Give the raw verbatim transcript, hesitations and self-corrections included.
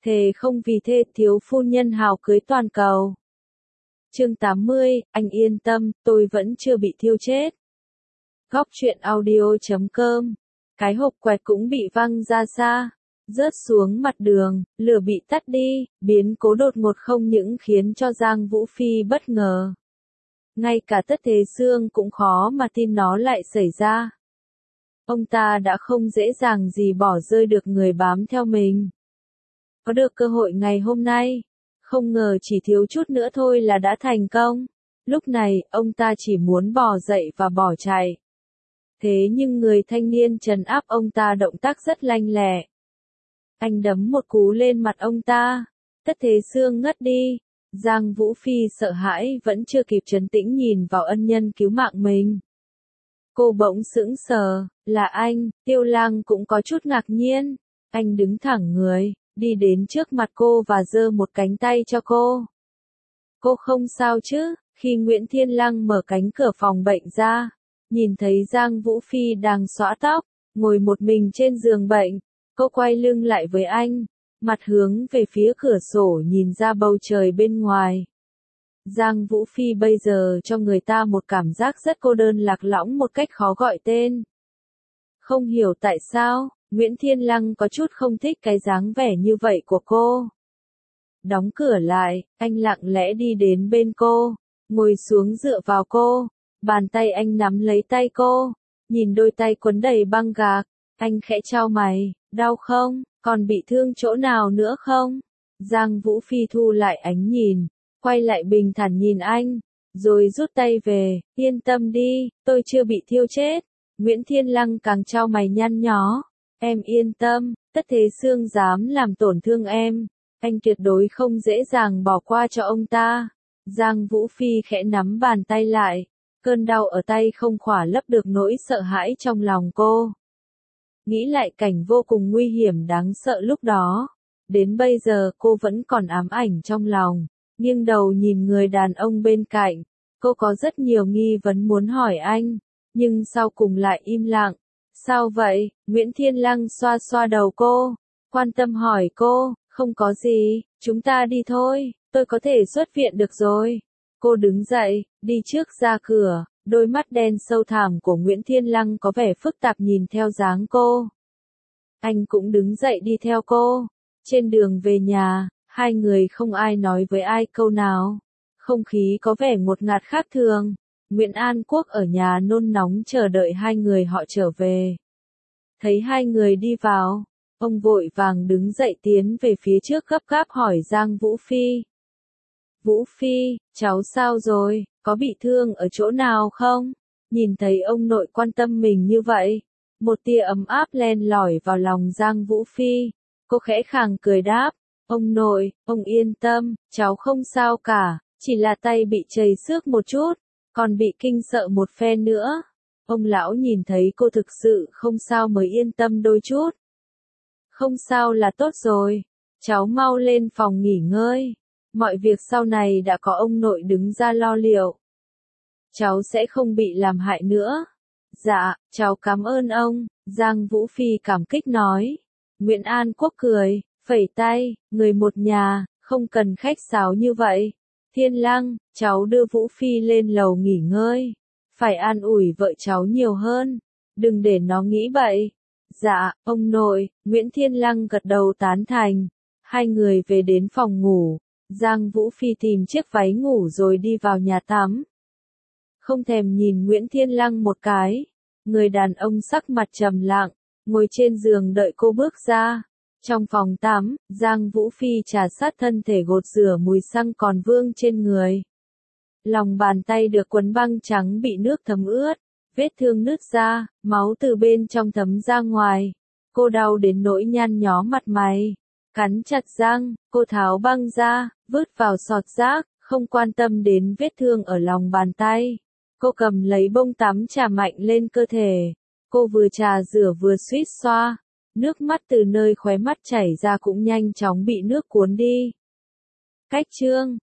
Thề không vì thê thiếu phu nhân hào cưới toàn cầu. Chương tám mươi, anh yên tâm, tôi vẫn chưa bị thiêu chết. Góc truyện audio chấm com. Cái hộp quẹt cũng bị văng ra xa, rớt xuống mặt đường, lửa bị tắt đi, biến cố đột ngột không những khiến cho Giang Vũ Phi bất ngờ. Ngay cả Tất Thế Sương cũng khó mà tin nó lại xảy ra. Ông ta đã không dễ dàng gì bỏ rơi được người bám theo mình. Có được cơ hội ngày hôm nay, không ngờ chỉ thiếu chút nữa thôi là đã thành công. Lúc này, ông ta chỉ muốn bò dậy và bỏ chạy. Thế nhưng người thanh niên trấn áp ông ta động tác rất lanh lẹ. Anh đấm một cú lên mặt ông ta. Tất Thế Sương ngất đi. Giang Vũ Phi sợ hãi vẫn chưa kịp trấn tĩnh nhìn vào ân nhân cứu mạng mình. Cô bỗng sững sờ, là anh. Tiêu Lang cũng có chút ngạc nhiên. Anh đứng thẳng người, đi đến trước mặt cô và giơ một cánh tay cho cô. Cô không sao chứ? Khi Nguyễn Thiên Lăng mở cánh cửa phòng bệnh ra, nhìn thấy Giang Vũ Phi đang xõa tóc, ngồi một mình trên giường bệnh, cô quay lưng lại với anh, mặt hướng về phía cửa sổ nhìn ra bầu trời bên ngoài. Giang Vũ Phi bây giờ cho người ta một cảm giác rất cô đơn lạc lõng một cách khó gọi tên. Không hiểu tại sao, Nguyễn Thiên Lăng có chút không thích cái dáng vẻ như vậy của cô. Đóng cửa lại, anh lặng lẽ đi đến bên cô, ngồi xuống dựa vào cô, bàn tay anh nắm lấy tay cô, nhìn đôi tay quấn đầy băng gạc, anh khẽ chau mày, đau không, còn bị thương chỗ nào nữa không? Giang Vũ Phi thu lại ánh nhìn, quay lại bình thản nhìn anh, rồi rút tay về, yên tâm đi, tôi chưa bị thiêu chết. Nguyễn Thiên Lăng càng chau mày nhăn nhó, em yên tâm, Tất Thế Sương dám làm tổn thương em, anh tuyệt đối không dễ dàng bỏ qua cho ông ta. Giang Vũ Phi khẽ nắm bàn tay lại, cơn đau ở tay không khỏa lấp được nỗi sợ hãi trong lòng cô. Nghĩ lại cảnh vô cùng nguy hiểm đáng sợ lúc đó, đến bây giờ cô vẫn còn ám ảnh trong lòng, nghiêng đầu nhìn người đàn ông bên cạnh, cô có rất nhiều nghi vấn muốn hỏi anh, nhưng sau cùng lại im lặng. Sao vậy? Nguyễn Thiên Lăng xoa xoa đầu cô, quan tâm hỏi cô, không có gì, chúng ta đi thôi, tôi có thể xuất viện được rồi. Cô đứng dậy, đi trước ra cửa, đôi mắt đen sâu thẳm của Nguyễn Thiên Lăng có vẻ phức tạp nhìn theo dáng cô. Anh cũng đứng dậy đi theo cô. Trên đường về nhà, hai người không ai nói với ai câu nào. Không khí có vẻ ngột ngạt khác thường. Nguyễn An Quốc ở nhà nôn nóng chờ đợi hai người họ trở về. Thấy hai người đi vào, ông vội vàng đứng dậy tiến về phía trước gấp gáp hỏi Giang Vũ Phi. Vũ Phi, cháu sao rồi, có bị thương ở chỗ nào không? Nhìn thấy ông nội quan tâm mình như vậy, một tia ấm áp len lỏi vào lòng Giang Vũ Phi. Cô khẽ khàng cười đáp, ông nội, ông yên tâm, cháu không sao cả, chỉ là tay bị chảy xước một chút, còn bị kinh sợ một phen nữa. Ông lão nhìn thấy cô thực sự không sao mới yên tâm đôi chút. Không sao là tốt rồi, cháu mau lên phòng nghỉ ngơi. Mọi việc sau này đã có ông nội đứng ra lo liệu. Cháu sẽ không bị làm hại nữa. Dạ, cháu cảm ơn ông, Giang Vũ Phi cảm kích nói. Nguyễn An Quốc cười, phẩy tay, người một nhà, không cần khách sáo như vậy. Thiên Lăng, cháu đưa Vũ Phi lên lầu nghỉ ngơi. Phải an ủi vợ cháu nhiều hơn. Đừng để nó nghĩ bậy. Dạ, ông nội, Nguyễn Thiên Lăng gật đầu tán thành. Hai người về đến phòng ngủ. Giang Vũ Phi tìm chiếc váy ngủ rồi đi vào nhà tắm. Không thèm nhìn Nguyễn Thiên Lăng một cái. Người đàn ông sắc mặt trầm lặng, ngồi trên giường đợi cô bước ra. Trong phòng tắm, Giang Vũ Phi trà sát thân thể gột rửa mùi xăng còn vương trên người. Lòng bàn tay được quấn băng trắng bị nước thấm ướt, vết thương nứt ra, máu từ bên trong thấm ra ngoài. Cô đau đến nỗi nhăn nhó mặt mày. Cắn chặt răng, cô tháo băng ra, vứt vào sọt rác, không quan tâm đến vết thương ở lòng bàn tay. Cô cầm lấy bông tắm chà mạnh lên cơ thể. Cô vừa trà rửa vừa suýt xoa. Nước mắt từ nơi khóe mắt chảy ra cũng nhanh chóng bị nước cuốn đi. Cách chương